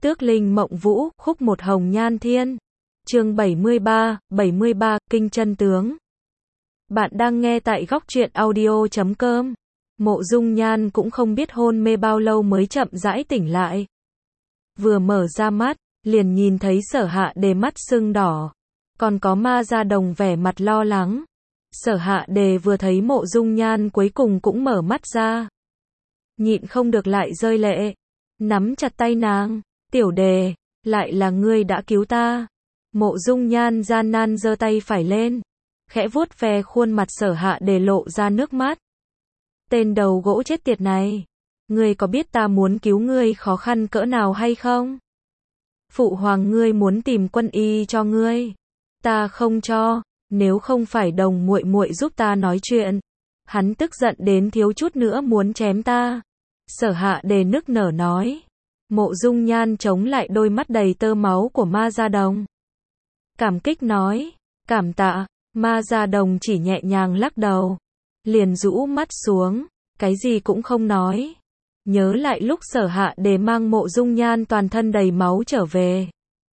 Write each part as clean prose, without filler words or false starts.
Tước Linh Mộng Vũ, khúc một Hồng Nhan Thiên. Chương 73, Kinh Chân Tướng. Bạn đang nghe tại góc truyện audio.com. Mộ Dung Nhan cũng không biết hôn mê bao lâu mới chậm rãi tỉnh lại. Vừa mở ra mắt, liền nhìn thấy Sở Hạ Đề mắt sưng đỏ. Còn có Ma Gia Đồng vẻ mặt lo lắng. Sở Hạ Đề vừa thấy Mộ Dung Nhan cuối cùng cũng mở mắt ra. Nhịn không được lại rơi lệ. Nắm chặt tay nàng. Tiểu Đề, lại là ngươi đã cứu ta. Mộ Dung Nhan gian nan giơ tay phải lên. Khẽ vuốt ve khuôn mặt Sở Hạ Đề lộ ra nước mắt. Tên đầu gỗ chết tiệt này. Ngươi có biết ta muốn cứu ngươi khó khăn cỡ nào hay không? Phụ hoàng ngươi muốn tìm quân y cho ngươi. Ta không cho, nếu không phải Đồng muội muội giúp ta nói chuyện. Hắn tức giận đến thiếu chút nữa muốn chém ta. Sở Hạ Đề nức nở nói. Mộ Dung Nhan chống lại đôi mắt đầy tơ máu của Ma Gia Đồng. Cảm kích nói, cảm tạ. Ma Gia Đồng chỉ nhẹ nhàng lắc đầu, liền rũ mắt xuống, cái gì cũng không nói. Nhớ lại lúc Sở Hạ Đề mang Mộ Dung Nhan toàn thân đầy máu trở về.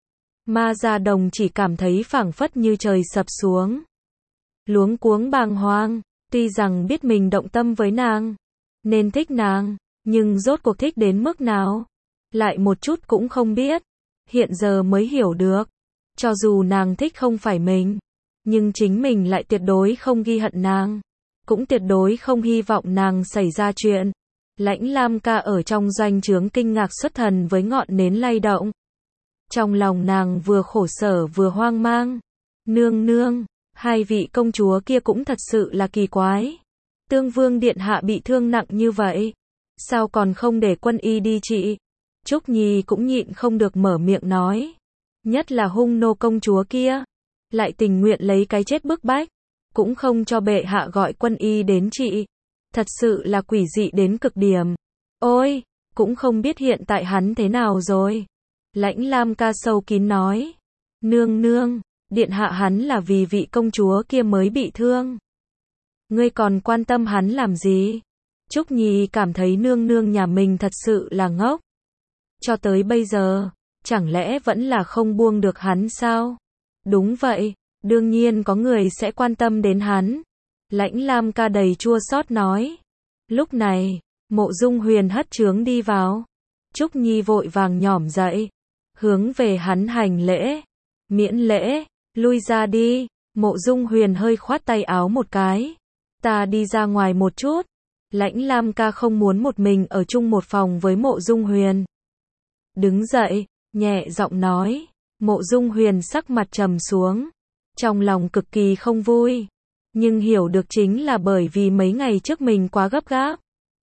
Ma Gia Đồng chỉ cảm thấy phảng phất như trời sập xuống. Luống cuống bàng hoàng, tuy rằng biết mình động tâm với nàng, nên thích nàng, nhưng rốt cuộc thích đến mức nào? Lại một chút cũng không biết. Hiện giờ mới hiểu được. Cho dù nàng thích không phải mình, nhưng chính mình lại tuyệt đối không ghi hận nàng. Cũng tuyệt đối không hy vọng nàng xảy ra chuyện. Lãnh Lam Ca ở trong doanh trướng kinh ngạc xuất thần với ngọn nến lay động. Trong lòng nàng vừa khổ sở vừa hoang mang. Nương nương, hai vị công chúa kia cũng thật sự là kỳ quái. Tương Vương điện hạ bị thương nặng như vậy, sao còn không để quân y đi trị? Trúc Nhi cũng nhịn không được mở miệng nói. Nhất là Hung Nô công chúa kia, lại tình nguyện lấy cái chết bức bách, cũng không cho bệ hạ gọi quân y đến trị. Thật sự là quỷ dị đến cực điểm. Ôi, cũng không biết hiện tại hắn thế nào rồi. Lãnh Lam Ca sâu kín nói. Nương nương, điện hạ hắn là vì vị công chúa kia mới bị thương. Ngươi còn quan tâm hắn làm gì? Trúc Nhi cảm thấy nương nương nhà mình thật sự là ngốc. Cho tới bây giờ, chẳng lẽ vẫn là không buông được hắn sao? Đúng vậy, đương nhiên có người sẽ quan tâm đến hắn. Lãnh Lam Ca đầy chua xót nói. Lúc này, Mộ Dung Huyền hất trướng đi vào. Trúc Nhi vội vàng nhỏm dậy, hướng về hắn hành lễ. Miễn lễ, lui ra đi. Mộ Dung Huyền hơi khoát tay áo một cái. Ta đi ra ngoài một chút. Lãnh Lam Ca không muốn một mình ở chung một phòng với Mộ Dung Huyền. Đứng dậy, nhẹ giọng nói. Mộ Dung Huyền sắc mặt trầm xuống, trong lòng cực kỳ không vui, nhưng hiểu được chính là bởi vì mấy ngày trước mình quá gấp gáp,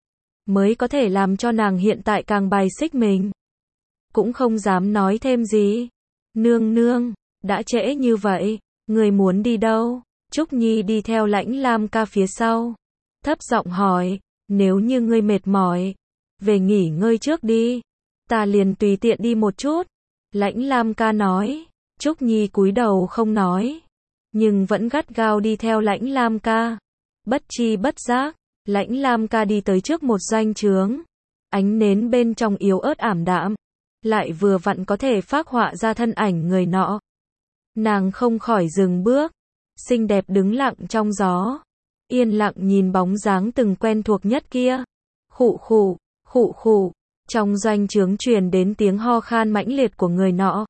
mới có thể làm cho nàng hiện tại càng bài xích mình. Cũng không dám nói thêm gì. Nương nương, đã trễ như vậy, người muốn đi đâu? Trúc Nhi đi theo Lãnh Lam Ca phía sau, thấp giọng hỏi. Nếu như ngươi mệt mỏi, về nghỉ ngơi trước đi, ta liền tùy tiện đi một chút. Lãnh Lam Ca nói. Trúc Nhi cúi đầu không nói, nhưng vẫn gắt gao đi theo Lãnh Lam Ca. Bất chi bất giác, Lãnh Lam Ca đi tới trước một doanh trướng. Ánh nến bên trong yếu ớt ảm đạm, lại vừa vặn có thể phác họa ra thân ảnh người nọ. Nàng không khỏi dừng bước, xinh đẹp đứng lặng trong gió, yên lặng nhìn bóng dáng từng quen thuộc nhất kia. Khụ khụ, khụ khụ. Trong doanh trướng truyền đến tiếng ho khan mãnh liệt của người nọ.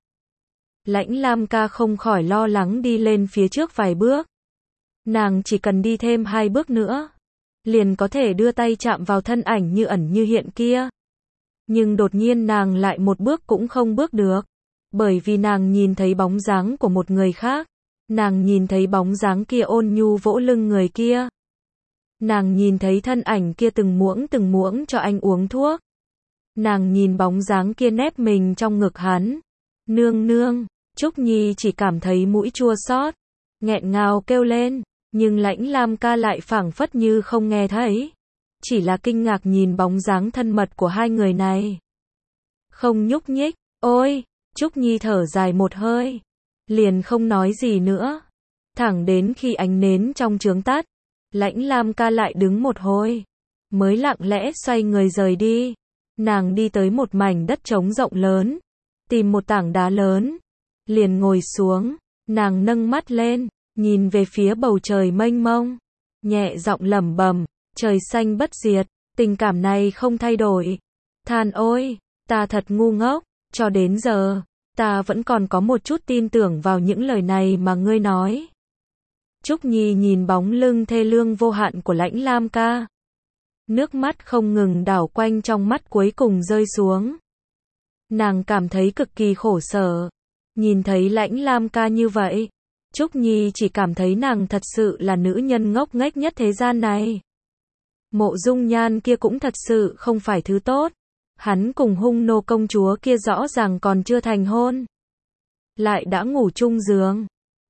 Lãnh Lam Ca không khỏi lo lắng đi lên phía trước vài bước. Nàng chỉ cần đi thêm 2 bước nữa, liền có thể đưa tay chạm vào thân ảnh như ẩn như hiện kia. Nhưng đột nhiên nàng lại một bước cũng không bước được, bởi vì nàng nhìn thấy bóng dáng của một người khác. Nàng nhìn thấy bóng dáng kia ôn nhu vỗ lưng người kia. Nàng nhìn thấy thân ảnh kia từng muỗng cho anh uống thuốc. Nàng nhìn bóng dáng kia nép mình trong ngực hắn. Nương nương, Trúc Nhi chỉ cảm thấy mũi chua xót, nghẹn ngào kêu lên, nhưng Lãnh Lam Ca lại phảng phất như không nghe thấy, chỉ là kinh ngạc nhìn bóng dáng thân mật của hai người này. Không nhúc nhích. Ôi, Trúc Nhi thở dài một hơi, liền không nói gì nữa. Thẳng đến khi ánh nến trong trướng tắt, Lãnh Lam Ca lại đứng một hồi, mới lặng lẽ xoay người rời đi. Nàng đi tới một mảnh đất trống rộng lớn, tìm một tảng đá lớn, liền ngồi xuống, nàng nâng mắt lên, nhìn về phía bầu trời mênh mông, nhẹ giọng lẩm bẩm, trời xanh bất diệt, tình cảm này không thay đổi. Than ôi, ta thật ngu ngốc, cho đến giờ, ta vẫn còn có một chút tin tưởng vào những lời này mà ngươi nói. Trúc Nhi nhìn bóng lưng thê lương vô hạn của Lãnh Lam ca. Nước mắt không ngừng đảo quanh trong mắt cuối cùng rơi xuống. Nàng cảm thấy cực kỳ khổ sở. Nhìn thấy Lãnh Lam ca như vậy, Trúc Nhi chỉ cảm thấy nàng thật sự là nữ nhân ngốc nghếch nhất thế gian này. Mộ Dung Nhan kia cũng thật sự không phải thứ tốt. Hắn cùng Hung Nô công chúa kia rõ ràng còn chưa thành hôn, lại đã ngủ chung giường.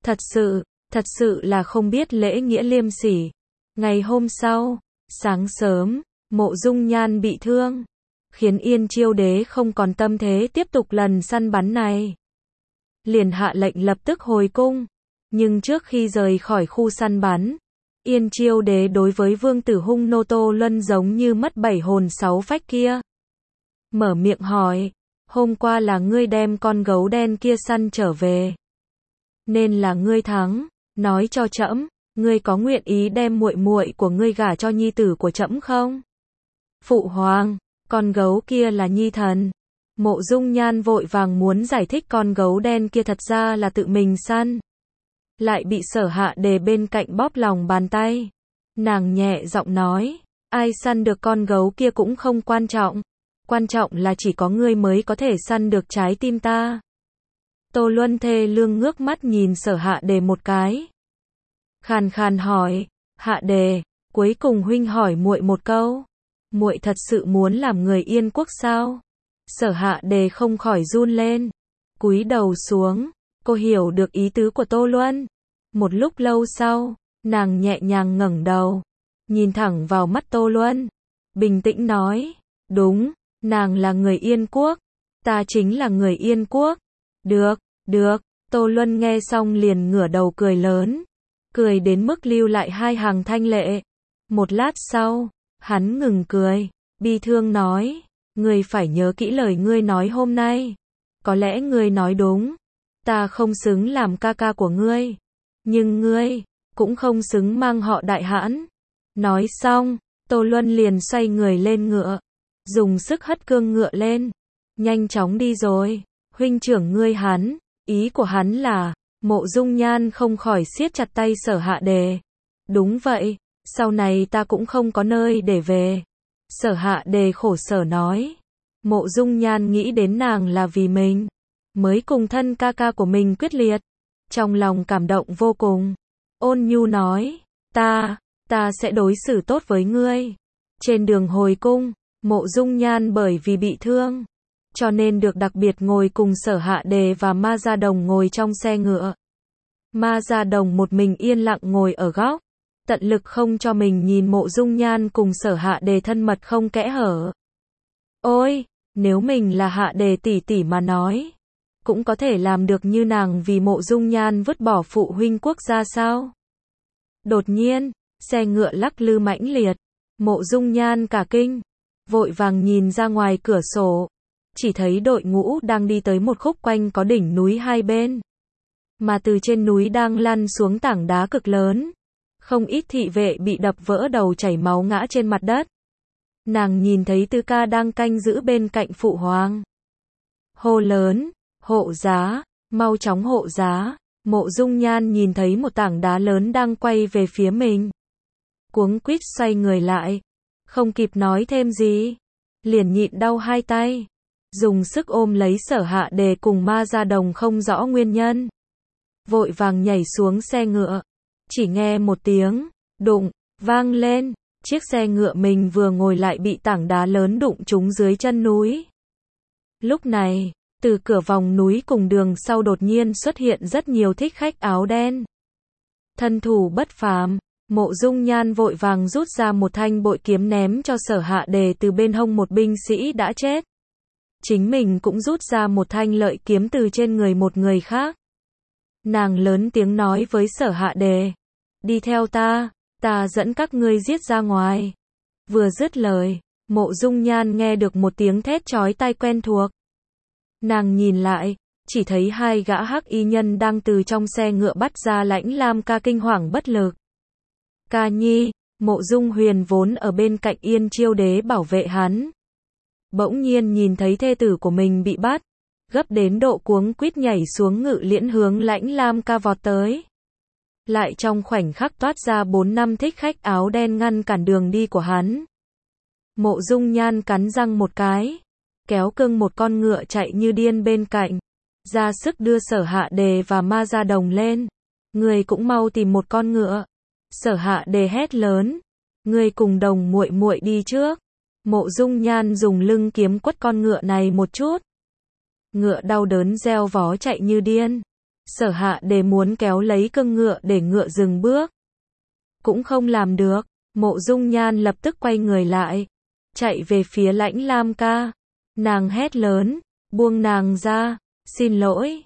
Thật sự là không biết lễ nghĩa liêm sỉ. Ngày hôm sau, sáng sớm, Mộ Dung Nhan bị thương, khiến Yên Chiêu Đế không còn tâm thế tiếp tục lần săn bắn này. Liền hạ lệnh lập tức hồi cung, nhưng trước khi rời khỏi khu săn bắn, Yên Chiêu Đế đối với vương tử Hung Nô Tô Luân giống như mất 7 hồn 6 phách kia. Mở miệng hỏi, hôm qua là ngươi đem con gấu đen kia săn trở về, nên là ngươi thắng, nói cho trẫm, ngươi có nguyện ý đem muội muội của ngươi gả cho nhi tử của trẫm không? Phụ hoàng, con gấu kia là nhi thần. Mộ Dung Nhan vội vàng muốn giải thích con gấu đen kia thật ra là tự mình săn, lại bị Sở Hạ Đề bên cạnh bóp lòng bàn tay. Nàng nhẹ giọng nói, ai săn được con gấu kia cũng không quan trọng. Quan trọng là chỉ có ngươi mới có thể săn được trái tim ta. Tô Luân thê lương ngước mắt nhìn Sở Hạ Đề một cái. Khàn khàn hỏi, Hạ Đề, cuối cùng huynh hỏi muội một câu. Muội thật sự muốn làm người Yên quốc sao? Sở Hạ Đề không khỏi run lên, cúi đầu xuống. Cô hiểu được ý tứ của Tô Luân. Một lúc lâu sau, nàng nhẹ nhàng ngẩng đầu, nhìn thẳng vào mắt Tô Luân, bình tĩnh nói, đúng, nàng là người Yên quốc, ta chính là người Yên quốc. Được, được. Tô Luân nghe xong liền ngửa đầu cười lớn, cười đến mức lưu lại hai hàng thanh lệ. Một lát sau, hắn ngừng cười, bi thương nói, ngươi phải nhớ kỹ lời ngươi nói hôm nay. Có lẽ ngươi nói đúng, ta không xứng làm ca ca của ngươi, nhưng ngươi cũng không xứng mang họ Đại Hãn. Nói xong, Tô Luân liền xoay người lên ngựa, dùng sức hất cương ngựa lên, nhanh chóng đi rồi. Huynh trưởng ngươi hắn, ý của hắn là, Mộ Dung Nhan không khỏi siết chặt tay Sở Hạ Đề. Đúng vậy, sau này ta cũng không có nơi để về. Sở Hạ Đề khổ sở nói. Mộ Dung Nhan nghĩ đến nàng là vì mình mới cùng thân ca ca của mình quyết liệt, trong lòng cảm động vô cùng. Ôn nhu nói, ta sẽ đối xử tốt với ngươi. Trên đường hồi cung, Mộ Dung Nhan bởi vì bị thương, cho nên được đặc biệt ngồi cùng Sở Hạ Đề và Ma Gia Đồng ngồi trong xe ngựa. Ma Gia Đồng một mình yên lặng ngồi ở góc, tận lực không cho mình nhìn Mộ Dung Nhan cùng Sở Hạ Đề thân mật không kẽ hở. Ôi, nếu mình là Hạ Đề tỷ tỷ mà nói, cũng có thể làm được như nàng vì Mộ Dung Nhan vứt bỏ phụ huynh quốc gia sao? Đột nhiên, xe ngựa lắc lư mãnh liệt, Mộ Dung Nhan cả kinh, vội vàng nhìn ra ngoài cửa sổ, chỉ thấy đội ngũ đang đi tới một khúc quanh có đỉnh núi hai bên, mà từ trên núi đang lăn xuống tảng đá cực lớn, không ít thị vệ bị đập vỡ đầu chảy máu ngã trên mặt đất. Nàng nhìn thấy Tư Ca đang canh giữ bên cạnh phụ hoàng, hô lớn, hộ giá, mau chóng hộ giá. Mộ Dung Nhan nhìn thấy một tảng đá lớn đang quay về phía mình, cuống quýt xoay người lại, không kịp nói thêm gì, liền nhịn đau hai tay, dùng sức ôm lấy Sở Hạ Đề cùng Ma Gia Đồng không rõ nguyên nhân, vội vàng nhảy xuống xe ngựa. Chỉ nghe một tiếng đụng vang lên, chiếc xe ngựa mình vừa ngồi lại bị tảng đá lớn đụng trúng dưới chân núi. Lúc này, từ cửa vòng núi cùng đường sau đột nhiên xuất hiện rất nhiều thích khách áo đen. Thân thủ bất phàm, Mộ Dung Nhan vội vàng rút ra một thanh bội kiếm ném cho Sở Hạ Đề từ bên hông một binh sĩ đã chết. Chính mình cũng rút ra một thanh lợi kiếm từ trên người một người khác. Nàng lớn tiếng nói với Sở Hạ Đề, đi theo ta dẫn các ngươi giết ra ngoài. Vừa dứt lời, Mộ Dung Nhan nghe được một tiếng thét chói tai quen thuộc. Nàng nhìn lại, chỉ thấy hai gã hắc y nhân đang từ trong xe ngựa bắt ra Lãnh Lam ca kinh hoàng bất lực. Ca nhi, Mộ Dung Huyền vốn ở bên cạnh Yên Chiêu Đế bảo vệ hắn. Bỗng nhiên nhìn thấy thê tử của mình bị bắt, gấp đến độ cuống quýt nhảy xuống ngự liễn hướng Lãnh Lam ca vọt tới. Lại trong khoảnh khắc toát ra 4 năm thích khách áo đen ngăn cản đường đi của hắn. Mộ Dung Nhan cắn răng một cái, kéo cưng một con ngựa chạy như điên bên cạnh, ra sức đưa Sở Hạ Đề và Ma Gia Đồng lên. Người cũng mau tìm một con ngựa. Sở Hạ Đề hét lớn, người cùng Đồng muội muội đi trước. Mộ Dung Nhan dùng lưng kiếm quất con ngựa này một chút. Ngựa đau đớn reo vó chạy như điên. Sở Hạ Đề muốn kéo lấy cưng ngựa để ngựa dừng bước, cũng không làm được. Mộ Dung Nhan lập tức quay người lại, chạy về phía Lãnh Lam ca. Nàng hét lớn, buông nàng ra, xin lỗi,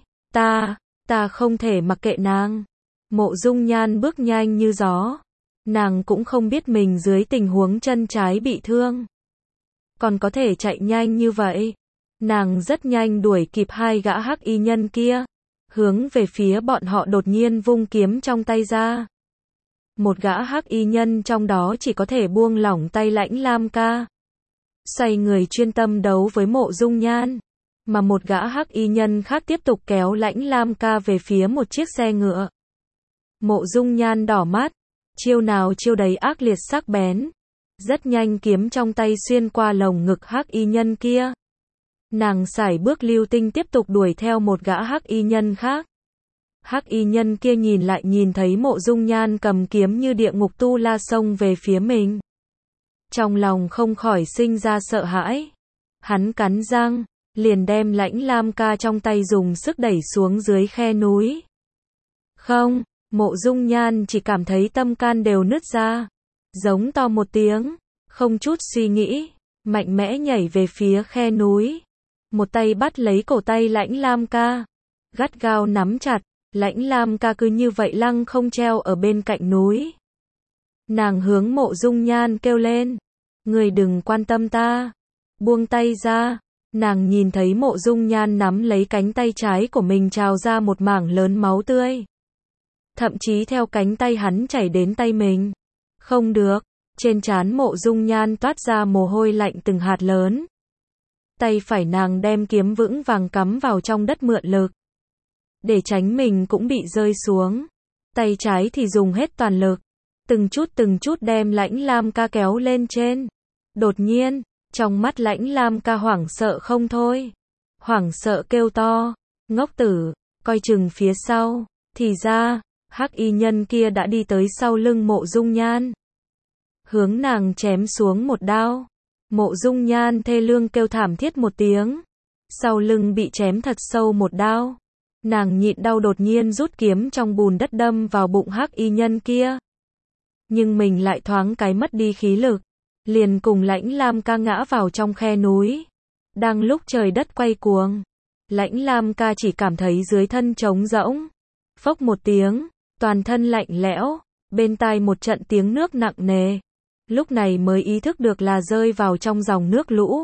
ta không thể mặc kệ nàng. Mộ Dung Nhan bước nhanh như gió. Nàng cũng không biết mình dưới tình huống chân trái bị thương còn có thể chạy nhanh như vậy. Nàng rất nhanh đuổi kịp hai gã hắc y nhân kia, hướng về phía bọn họ đột nhiên vung kiếm trong tay ra. Một gã hắc y nhân trong đó chỉ có thể buông lỏng tay Lãnh Lam ca, xoay người chuyên tâm đấu với Mộ Dung Nhan, mà một gã hắc y nhân khác tiếp tục kéo Lãnh Lam ca về phía một chiếc xe ngựa. Mộ Dung Nhan đỏ mắt, chiêu nào chiêu đấy ác liệt sắc bén. Rất nhanh kiếm trong tay xuyên qua lồng ngực hắc y nhân kia. Nàng sải bước lưu tinh tiếp tục đuổi theo một gã hắc y nhân khác. Hắc y nhân kia nhìn lại nhìn thấy Mộ Dung Nhan cầm kiếm như địa ngục tu la xông về phía mình. Trong lòng không khỏi sinh ra sợ hãi. Hắn cắn răng, liền đem Lãnh Lam ca trong tay dùng sức đẩy xuống dưới khe núi. Không, Mộ Dung Nhan chỉ cảm thấy tâm can đều nứt ra. Giống to một tiếng, không chút suy nghĩ, mạnh mẽ nhảy về phía khe núi. Một tay bắt lấy cổ tay Lãnh Lam ca, gắt gao nắm chặt. Lãnh Lam ca cứ như vậy lăng không treo ở bên cạnh núi. Nàng hướng Mộ Dung Nhan kêu lên, người đừng quan tâm ta, buông tay ra. Nàng nhìn thấy Mộ Dung Nhan nắm lấy cánh tay trái của mình trào ra một mảng lớn máu tươi. Thậm chí theo cánh tay hắn chảy đến tay mình. Không được, trên trán Mộ Dung Nhan toát ra mồ hôi lạnh từng hạt lớn. Tay phải nàng đem kiếm vững vàng cắm vào trong đất mượn lực, để tránh mình cũng bị rơi xuống. Tay trái thì dùng hết toàn lực, từng chút đem Lãnh Lam ca kéo lên trên. Đột nhiên, trong mắt Lãnh Lam ca hoảng sợ không thôi. Hoảng sợ kêu to, ngốc tử, coi chừng phía sau. Thì ra, hắc y nhân kia đã đi tới sau lưng Mộ Dung Nhan, hướng nàng chém xuống một đao. Mộ Dung Nhan thê lương kêu thảm thiết một tiếng, sau lưng bị chém thật sâu một đao. Nàng nhịn đau đột nhiên rút kiếm trong bùn đất đâm vào bụng hắc y nhân kia. Nhưng mình lại thoáng cái mất đi khí lực, liền cùng Lãnh Lam ca ngã vào trong khe núi. Đang lúc trời đất quay cuồng, Lãnh Lam ca chỉ cảm thấy dưới thân trống rỗng. Phốc một tiếng, toàn thân lạnh lẽo, bên tai một trận tiếng nước nặng nề. Lúc này mới ý thức được là rơi vào trong dòng nước lũ.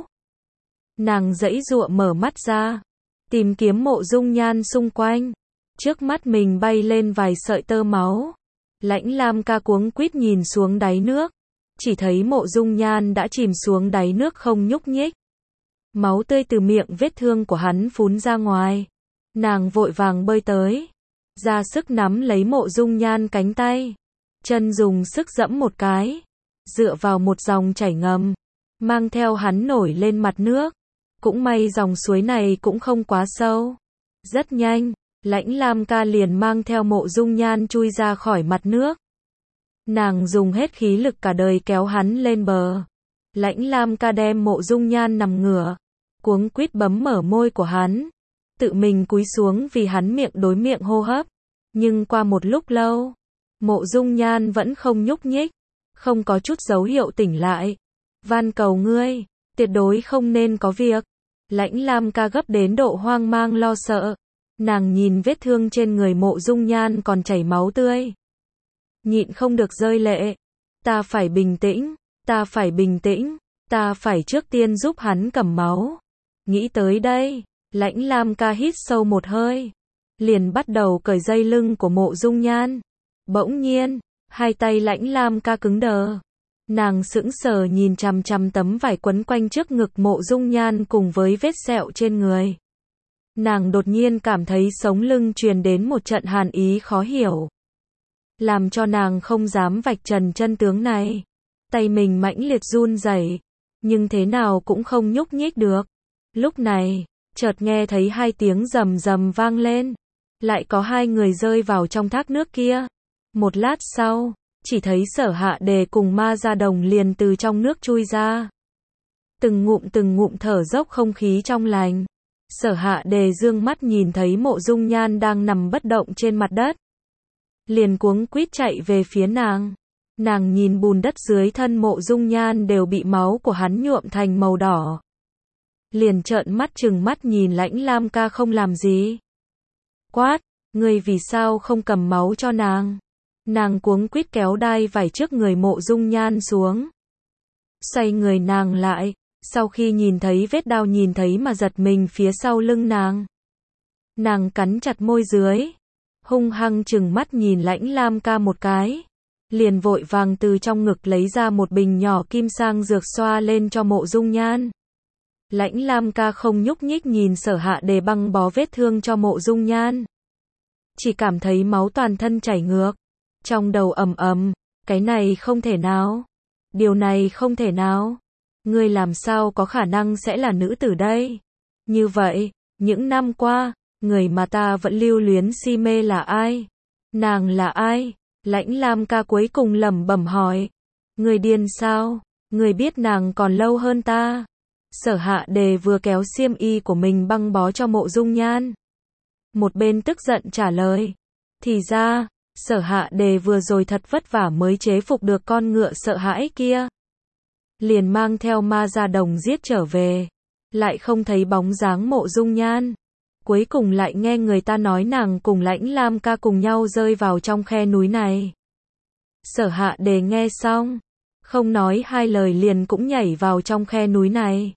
Nàng giãy giụa mở mắt ra, tìm kiếm Mộ Dung Nhan xung quanh. Trước mắt mình bay lên vài sợi tơ máu. Lãnh Lam ca cuống quýt nhìn xuống đáy nước, chỉ thấy Mộ Dung Nhan đã chìm xuống đáy nước không nhúc nhích. Máu tươi từ miệng vết thương của hắn phún ra ngoài. Nàng vội vàng bơi tới, ra sức nắm lấy Mộ Dung Nhan cánh tay, chân dùng sức giẫm một cái, dựa vào một dòng chảy ngầm, mang theo hắn nổi lên mặt nước. Cũng may dòng suối này cũng không quá sâu. Rất nhanh, Lãnh Lam ca liền mang theo Mộ Dung Nhan chui ra khỏi mặt nước. Nàng dùng hết khí lực cả đời kéo hắn lên bờ. Lãnh Lam ca đem Mộ Dung Nhan nằm ngửa, cuống quýt bấm mở môi của hắn, tự mình cúi xuống vì hắn miệng đối miệng hô hấp. Nhưng qua một lúc lâu, Mộ Dung Nhan vẫn không nhúc nhích, không có chút dấu hiệu tỉnh lại. Van cầu ngươi, tuyệt đối không nên có việc. Lãnh Lam ca gấp đến độ hoang mang lo sợ. Nàng nhìn vết thương trên người Mộ Dung Nhan còn chảy máu tươi, nhịn không được rơi lệ. Ta phải bình tĩnh, ta phải bình tĩnh, ta phải trước tiên giúp hắn cầm máu. Nghĩ tới đây, Lãnh Lam ca hít sâu một hơi, liền bắt đầu cởi dây lưng của Mộ Dung Nhan. Bỗng nhiên, hai tay Lãnh Lam ca cứng đờ. Nàng sững sờ nhìn chằm chằm tấm vải quấn quanh trước ngực Mộ Dung Nhan cùng với vết sẹo trên người. Nàng đột nhiên cảm thấy sống lưng truyền đến một trận hàn ý khó hiểu, làm cho nàng không dám vạch trần chân tướng này. Tay mình mãnh liệt run rẩy, nhưng thế nào cũng không nhúc nhích được. Lúc này, chợt nghe thấy hai tiếng rầm rầm vang lên, lại có hai người rơi vào trong thác nước kia. Một lát sau, chỉ thấy Sở Hạ Đề cùng Ma Gia Đồng liền từ trong nước chui ra. Từng ngụm thở dốc không khí trong lành. Sở Hạ Đề dương mắt nhìn thấy Mộ Dung Nhan đang nằm bất động trên mặt đất, liền cuống quýt chạy về phía nàng. Nàng nhìn bùn đất dưới thân Mộ Dung Nhan đều bị máu của hắn nhuộm thành màu đỏ, liền trợn mắt trừng mắt nhìn Lãnh Lam ca không làm gì. Quát, ngươi vì sao không cầm máu cho nàng? Nàng cuống quýt kéo đai vải trước người Mộ Dung Nhan xuống, xoay người nàng lại, sau khi nhìn thấy vết đao nhìn thấy mà giật mình phía sau lưng nàng. Nàng cắn chặt môi dưới, hung hăng trừng mắt nhìn Lãnh Lam ca một cái, liền vội vàng từ trong ngực lấy ra một bình nhỏ kim sang dược xoa lên cho Mộ Dung Nhan. Lãnh Lam ca không nhúc nhích nhìn Sở Hạ Đề băng bó vết thương cho Mộ Dung Nhan, chỉ cảm thấy máu toàn thân chảy ngược, trong đầu ầm ầm, cái này không thể nào, điều này không thể nào, ngươi làm sao có khả năng sẽ là nữ tử đây? Như vậy, những năm qua, người mà ta vẫn lưu luyến si mê là ai? Nàng là ai? Lãnh Lam ca cuối cùng lẩm bẩm hỏi. Ngươi điên sao? Ngươi biết nàng còn lâu hơn ta. Sở Hạ Đề vừa kéo xiêm y của mình băng bó cho Mộ Dung Nhan, một bên tức giận trả lời. Thì ra, Sở Hạ Đề vừa rồi thật vất vả mới chế phục được con ngựa sợ hãi kia, liền mang theo Ma Gia Đồng giết trở về, lại không thấy bóng dáng Mộ Dung Nhan. Cuối cùng lại nghe người ta nói nàng cùng Lãnh Lam ca cùng nhau rơi vào trong khe núi này. Sở Hạ Đề nghe xong, không nói hai lời liền cũng nhảy vào trong khe núi này.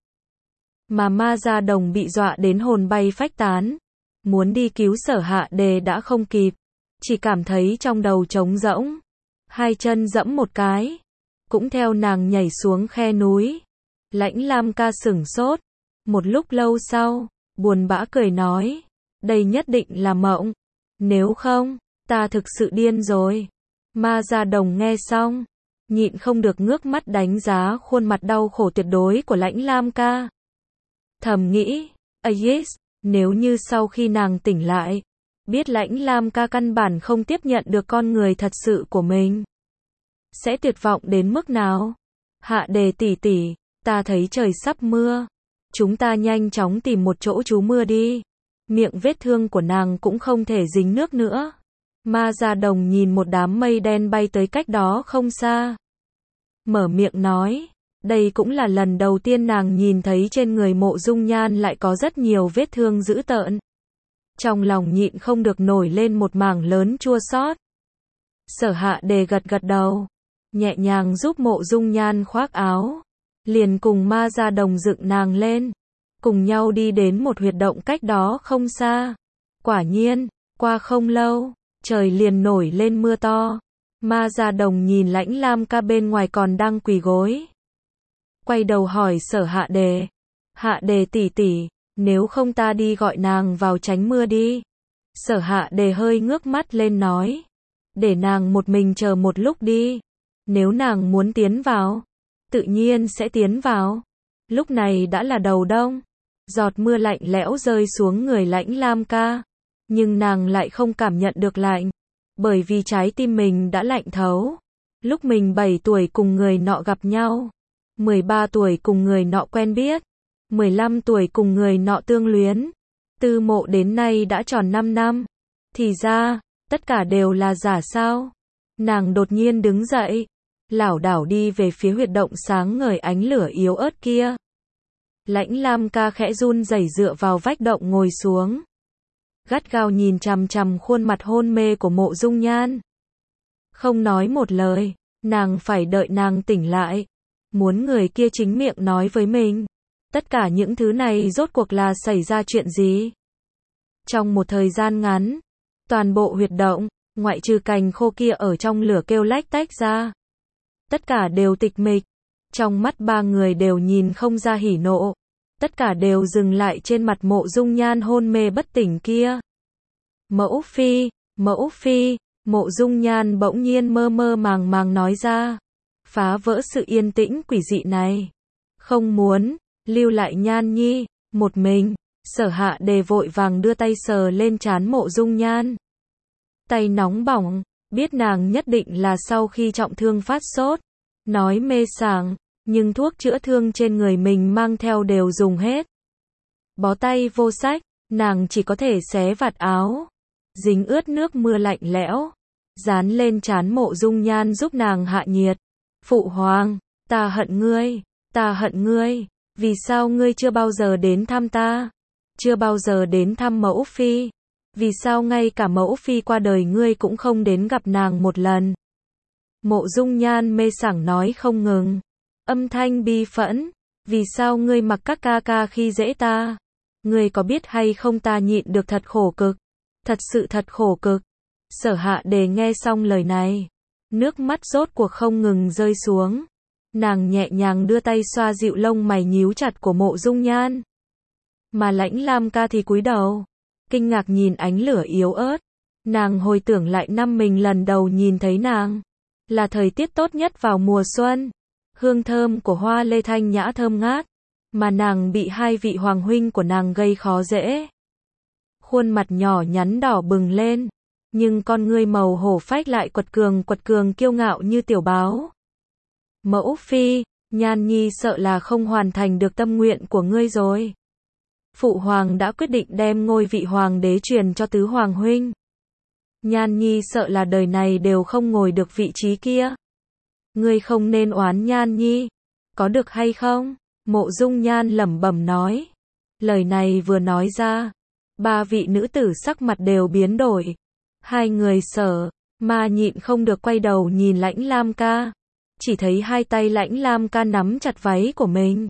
Mà Ma Gia Đồng bị dọa đến hồn bay phách tán, muốn đi cứu Sở Hạ Đề đã không kịp, chỉ cảm thấy trong đầu trống rỗng, hai chân dẫm một cái, cũng theo nàng nhảy xuống khe núi. Lãnh Lam ca sửng sốt, một lúc lâu sau, buồn bã cười nói, đây nhất định là mộng, nếu không, ta thực sự điên rồi. Ma Gia Đồng nghe xong, nhịn không được ngước mắt đánh giá khuôn mặt đau khổ tuyệt đối của Lãnh Lam ca. Thầm nghĩ, yes, nếu như sau khi nàng tỉnh lại, biết Lãnh Lam ca căn bản không tiếp nhận được con người thật sự của mình, sẽ tuyệt vọng đến mức nào? Hạ Đề tỷ tỷ, ta thấy trời sắp mưa, chúng ta nhanh chóng tìm một chỗ trú mưa đi. Miệng vết thương của nàng cũng không thể dính nước nữa. Ma Gia Đồng nhìn một đám mây đen bay tới cách đó không xa, mở miệng nói, đây cũng là lần đầu tiên nàng nhìn thấy trên người Mộ Dung Nhan lại có rất nhiều vết thương dữ tợn. Trong lòng nhịn không được nổi lên một mảng lớn chua xót. Sở Hạ Đề gật gật đầu, nhẹ nhàng giúp Mộ Dung Nhan khoác áo, liền cùng Ma Gia Đồng dựng nàng lên, cùng nhau đi đến một huyệt động cách đó không xa. Quả nhiên, qua không lâu, trời liền nổi lên mưa to. Ma Gia Đồng nhìn Lãnh Lam ca bên ngoài còn đang quỳ gối, quay đầu hỏi Sở Hạ Đề, Hạ Đề tỷ tỷ, nếu không ta đi gọi nàng vào tránh mưa đi. Sở Hạ Đề hơi ngước mắt lên nói, để nàng một mình chờ một lúc đi, nếu nàng muốn tiến vào, tự nhiên sẽ tiến vào. Lúc này đã là đầu đông, giọt mưa lạnh lẽo rơi xuống người Lãnh Lam ca, nhưng nàng lại không cảm nhận được lạnh, bởi vì trái tim mình đã lạnh thấu. Lúc mình 7 tuổi cùng người nọ gặp nhau, 13 tuổi cùng người nọ quen biết, 15 tuổi cùng người nọ tương luyến, Tư Mộ đến nay đã tròn 5 năm. Thì ra, tất cả đều là giả sao? Nàng đột nhiên đứng dậy, lảo đảo đi về phía huyệt động sáng ngời ánh lửa yếu ớt kia. Lãnh Lam ca khẽ run rẩy dựa vào vách động ngồi xuống, gắt gao nhìn chằm chằm khuôn mặt hôn mê của Mộ Dung Nhan. Không nói một lời, nàng phải đợi nàng tỉnh lại, muốn người kia chính miệng nói với mình. Tất cả những thứ này rốt cuộc là xảy ra chuyện gì? Trong một thời gian ngắn, toàn bộ huyệt động, ngoại trừ cành khô kia ở trong lửa kêu lách tách ra, tất cả đều tịch mịch. Trong mắt ba người đều nhìn không ra hỉ nộ, tất cả đều dừng lại trên mặt Mộ Dung Nhan hôn mê bất tỉnh kia. Mẫu phi, mẫu phi, Mộ Dung Nhan bỗng nhiên mơ mơ màng màng nói ra, phá vỡ sự yên tĩnh quỷ dị này. Không muốn lưu lại Nhan Nhi một mình. Sở Hạ Đề vội vàng đưa tay sờ lên trán Mộ Dung Nhan. Tay nóng bỏng, biết nàng nhất định là sau khi trọng thương phát sốt. Nói mê sảng, nhưng thuốc chữa thương trên người mình mang theo đều dùng hết. Bó tay vô sách, nàng chỉ có thể xé vạt áo, dính ướt nước mưa lạnh lẽo, dán lên trán Mộ Dung Nhan giúp nàng hạ nhiệt. Phụ hoàng, ta hận ngươi, vì sao ngươi chưa bao giờ đến thăm ta? Chưa bao giờ đến thăm mẫu phi? Vì sao ngay cả mẫu phi qua đời ngươi cũng không đến gặp nàng một lần? Mộ Dung Nhan mê sảng nói không ngừng, âm thanh bi phẫn, vì sao ngươi mặc các ca ca khi dễ ta? Ngươi có biết hay không ta nhịn được thật khổ cực, thật sự thật khổ cực. Sở Hạ Đề nghe xong lời này, nước mắt rốt cuộc không ngừng rơi xuống. Nàng nhẹ nhàng đưa tay xoa dịu lông mày nhíu chặt của Mộ Dung Nhan. Mà Lãnh Lam ca thì cúi đầu, kinh ngạc nhìn ánh lửa yếu ớt. Nàng hồi tưởng lại năm mình lần đầu nhìn thấy nàng, là thời tiết tốt nhất vào mùa xuân. Hương thơm của hoa lê thanh nhã thơm ngát, mà nàng bị hai vị hoàng huynh của nàng gây khó dễ. Khuôn mặt nhỏ nhắn đỏ bừng lên, nhưng con ngươi màu hổ phách lại quật cường kiêu ngạo như tiểu báo. Mẫu phi, Nhan Nhi sợ là không hoàn thành được tâm nguyện của ngươi rồi. Phụ hoàng đã quyết định đem ngôi vị hoàng đế truyền cho tứ hoàng huynh. Nhan Nhi sợ là đời này đều không ngồi được vị trí kia. Ngươi không nên oán Nhan Nhi, có được hay không? Mộ Dung Nhan lẩm bẩm nói. Lời này vừa nói ra, ba vị nữ tử sắc mặt đều biến đổi. Hai người Sở mà nhịn không được quay đầu nhìn Lãnh Lam ca. Chỉ thấy hai tay Lãnh Lam ca nắm chặt váy của mình.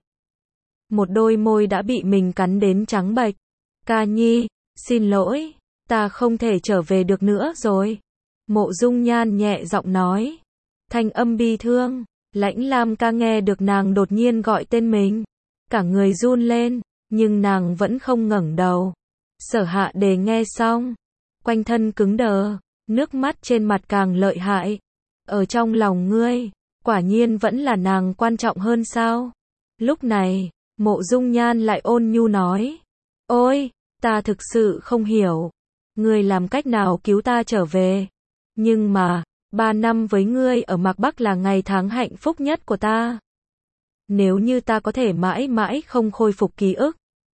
Một đôi môi đã bị mình cắn đến trắng bệch. Ca Nhi, xin lỗi, ta không thể trở về được nữa rồi. Mộ Dung Nhan nhẹ giọng nói. Thanh âm bi thương. Lãnh Lam ca nghe được nàng đột nhiên gọi tên mình, cả người run lên, nhưng nàng vẫn không ngẩng đầu. Sở Hạ Đề nghe xong, quanh thân cứng đờ, nước mắt trên mặt càng lợi hại. Ở trong lòng ngươi, quả nhiên vẫn là nàng quan trọng hơn sao? Lúc này, Mộ Dung Nhan lại ôn nhu nói. Ôi, ta thực sự không hiểu. Ngươi làm cách nào cứu ta trở về? Nhưng mà, 3 năm với ngươi ở Mạc Bắc là ngày tháng hạnh phúc nhất của ta. Nếu như ta có thể mãi mãi không khôi phục ký ức,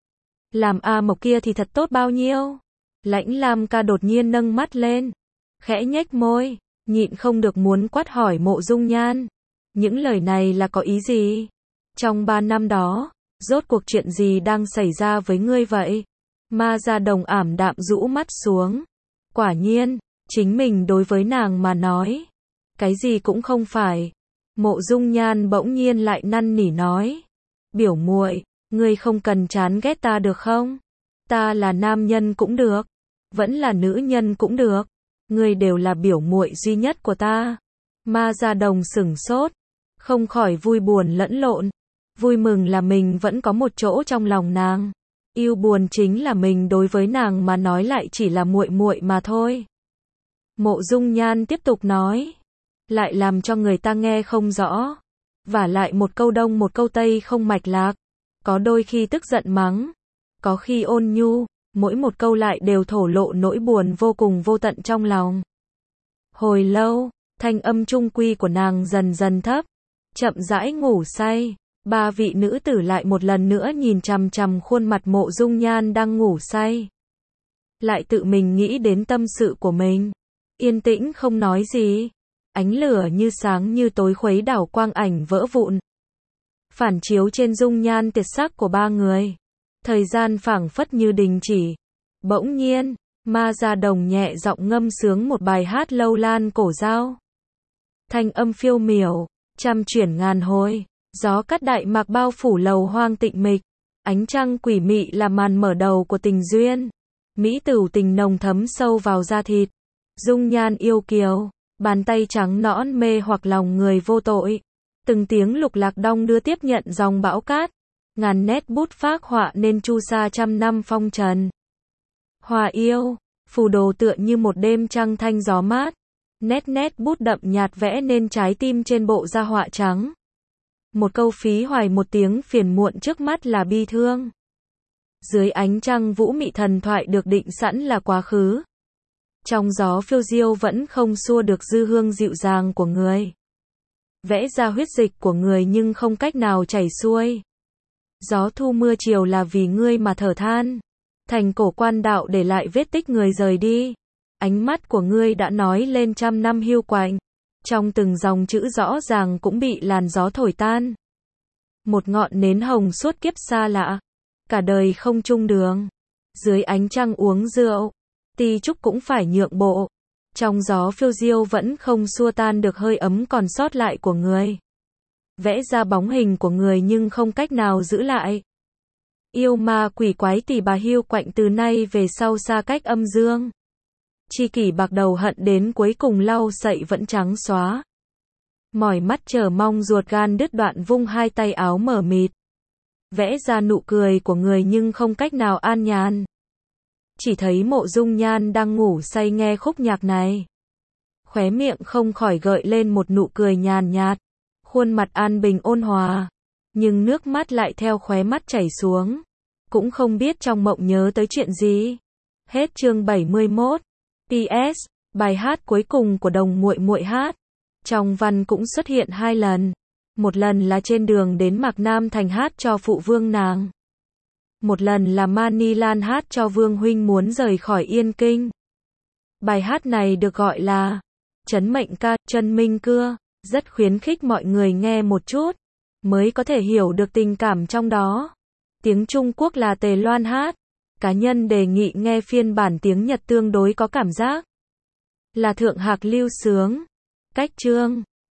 làm A Mộc kia thì thật tốt bao nhiêu. Lãnh Lam ca đột nhiên nâng mắt lên, khẽ nhếch môi, nhịn không được muốn quát hỏi Mộ Dung Nhan. Những lời này là có ý gì? Trong 3 năm đó, rốt cuộc chuyện gì đang xảy ra với ngươi vậy? Ma Gia Đồng ảm đạm rũ mắt xuống. Quả nhiên, chính mình đối với nàng mà nói, cái gì cũng không phải. Mộ Dung Nhan bỗng nhiên lại năn nỉ nói. Biểu muội, ngươi không cần chán ghét ta được không? Ta là nam nhân cũng được, vẫn là nữ nhân cũng được. Ngươi đều là biểu muội duy nhất của ta. Ma Gia Đồng sửng sốt, không khỏi vui buồn lẫn lộn. Vui mừng là mình vẫn có một chỗ trong lòng nàng. Yêu buồn chính là mình đối với nàng mà nói lại chỉ là muội muội mà thôi. Mộ Dung Nhan tiếp tục nói, lại làm cho người ta nghe không rõ, vả lại một câu đông một câu tây không mạch lạc, có đôi khi tức giận mắng, có khi ôn nhu, mỗi một câu lại đều thổ lộ nỗi buồn vô cùng vô tận trong lòng. Hồi lâu, thanh âm trung quy của nàng dần dần thấp, chậm rãi ngủ say. Ba vị nữ tử lại một lần nữa nhìn chằm chằm khuôn mặt Mộ Dung Nhan đang ngủ say. Lại tự mình nghĩ đến tâm sự của mình. Yên tĩnh không nói gì. Ánh lửa như sáng như tối khuấy đảo quang ảnh vỡ vụn, phản chiếu trên dung nhan tuyệt sắc của ba người. Thời gian phảng phất như đình chỉ. Bỗng nhiên, Ma Gia Đồng nhẹ giọng ngâm sướng một bài hát lâu lan cổ dao. Thanh âm phiêu miểu, trăm chuyển ngàn hồi. Gió cắt Đại Mạc bao phủ lầu hoang tịnh mịch. Ánh trăng quỷ mị là màn mở đầu của tình duyên. Mỹ tửu tình nồng thấm sâu vào da thịt. Dung nhan yêu kiều, bàn tay trắng nõn mê hoặc lòng người vô tội. Từng tiếng lục lạc đong đưa tiếp nhận dòng bão cát. Ngàn nét bút phác họa nên chu sa trăm năm phong trần. Hòa yêu, phù đồ tựa như một đêm trăng thanh gió mát. Nét nét bút đậm nhạt vẽ nên trái tim trên bộ da họa trắng. Một câu phí hoài, một tiếng phiền muộn, trước mắt là bi thương. Dưới ánh trăng vũ mị, thần thoại được định sẵn là quá khứ. Trong gió phiêu diêu vẫn không xua được dư hương dịu dàng của người. Vẽ ra huyết dịch của người nhưng không cách nào chảy xuôi. Gió thu mưa chiều là vì ngươi mà thở than. Thành cổ quan đạo để lại vết tích người rời đi. Ánh mắt của ngươi đã nói lên trăm năm hiu quạnh. Trong từng dòng chữ rõ ràng cũng bị làn gió thổi tan. Một ngọn nến hồng suốt kiếp xa lạ. Cả đời không chung đường. Dưới ánh trăng uống rượu. Ti trúc cũng phải nhượng bộ. Trong gió phiêu diêu vẫn không xua tan được hơi ấm còn sót lại của người. Vẽ ra bóng hình của người nhưng không cách nào giữ lại. Yêu ma quỷ quái tỷ bà hiu quạnh từ nay về sau xa cách âm dương. Tri kỷ bạc đầu hận đến cuối cùng lau sậy vẫn trắng xóa. Mỏi mắt chờ mong ruột gan đứt đoạn vung hai tay áo mở mịt. Vẽ ra nụ cười của người nhưng không cách nào an nhàn. Chỉ thấy Mộ Dung Nhan đang ngủ say nghe khúc nhạc này. Khóe miệng không khỏi gợi lên một nụ cười nhàn nhạt. Khuôn mặt an bình ôn hòa. Nhưng nước mắt lại theo khóe mắt chảy xuống. Cũng không biết trong mộng nhớ tới chuyện gì. Hết chương 71. PS, bài hát cuối cùng của Đồng Muội Muội hát. Trong văn cũng xuất hiện 2 lần. Một lần là trên đường đến Mạc Nam Thành hát cho phụ vương nàng. Một lần là Mani Lan hát cho vương huynh muốn rời khỏi Yên Kinh. Bài hát này được gọi là Trấn Mệnh Ca, Chân Minh Cưa, rất khuyến khích mọi người nghe một chút, mới có thể hiểu được tình cảm trong đó. Tiếng Trung Quốc là Tề Loan hát. Cá nhân đề nghị nghe phiên bản tiếng Nhật tương đối có cảm giác. Là Thượng Hạc Lưu sướng. Cách chương